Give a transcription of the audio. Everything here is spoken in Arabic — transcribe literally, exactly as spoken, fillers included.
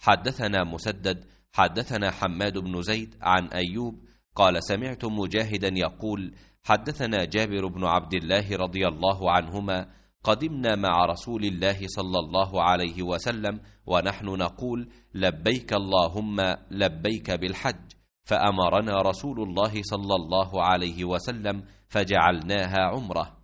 حدثنا مسدد حدثنا حماد بن زيد عن أيوب قال سمعت مجاهدا يقول حدثنا جابر بن عبد الله رضي الله عنهما قدمنا مع رسول الله صلى الله عليه وسلم ونحن نقول لبيك اللهم لبيك بالحج، فأمرنا رسول الله صلى الله عليه وسلم فجعلناها عمرة.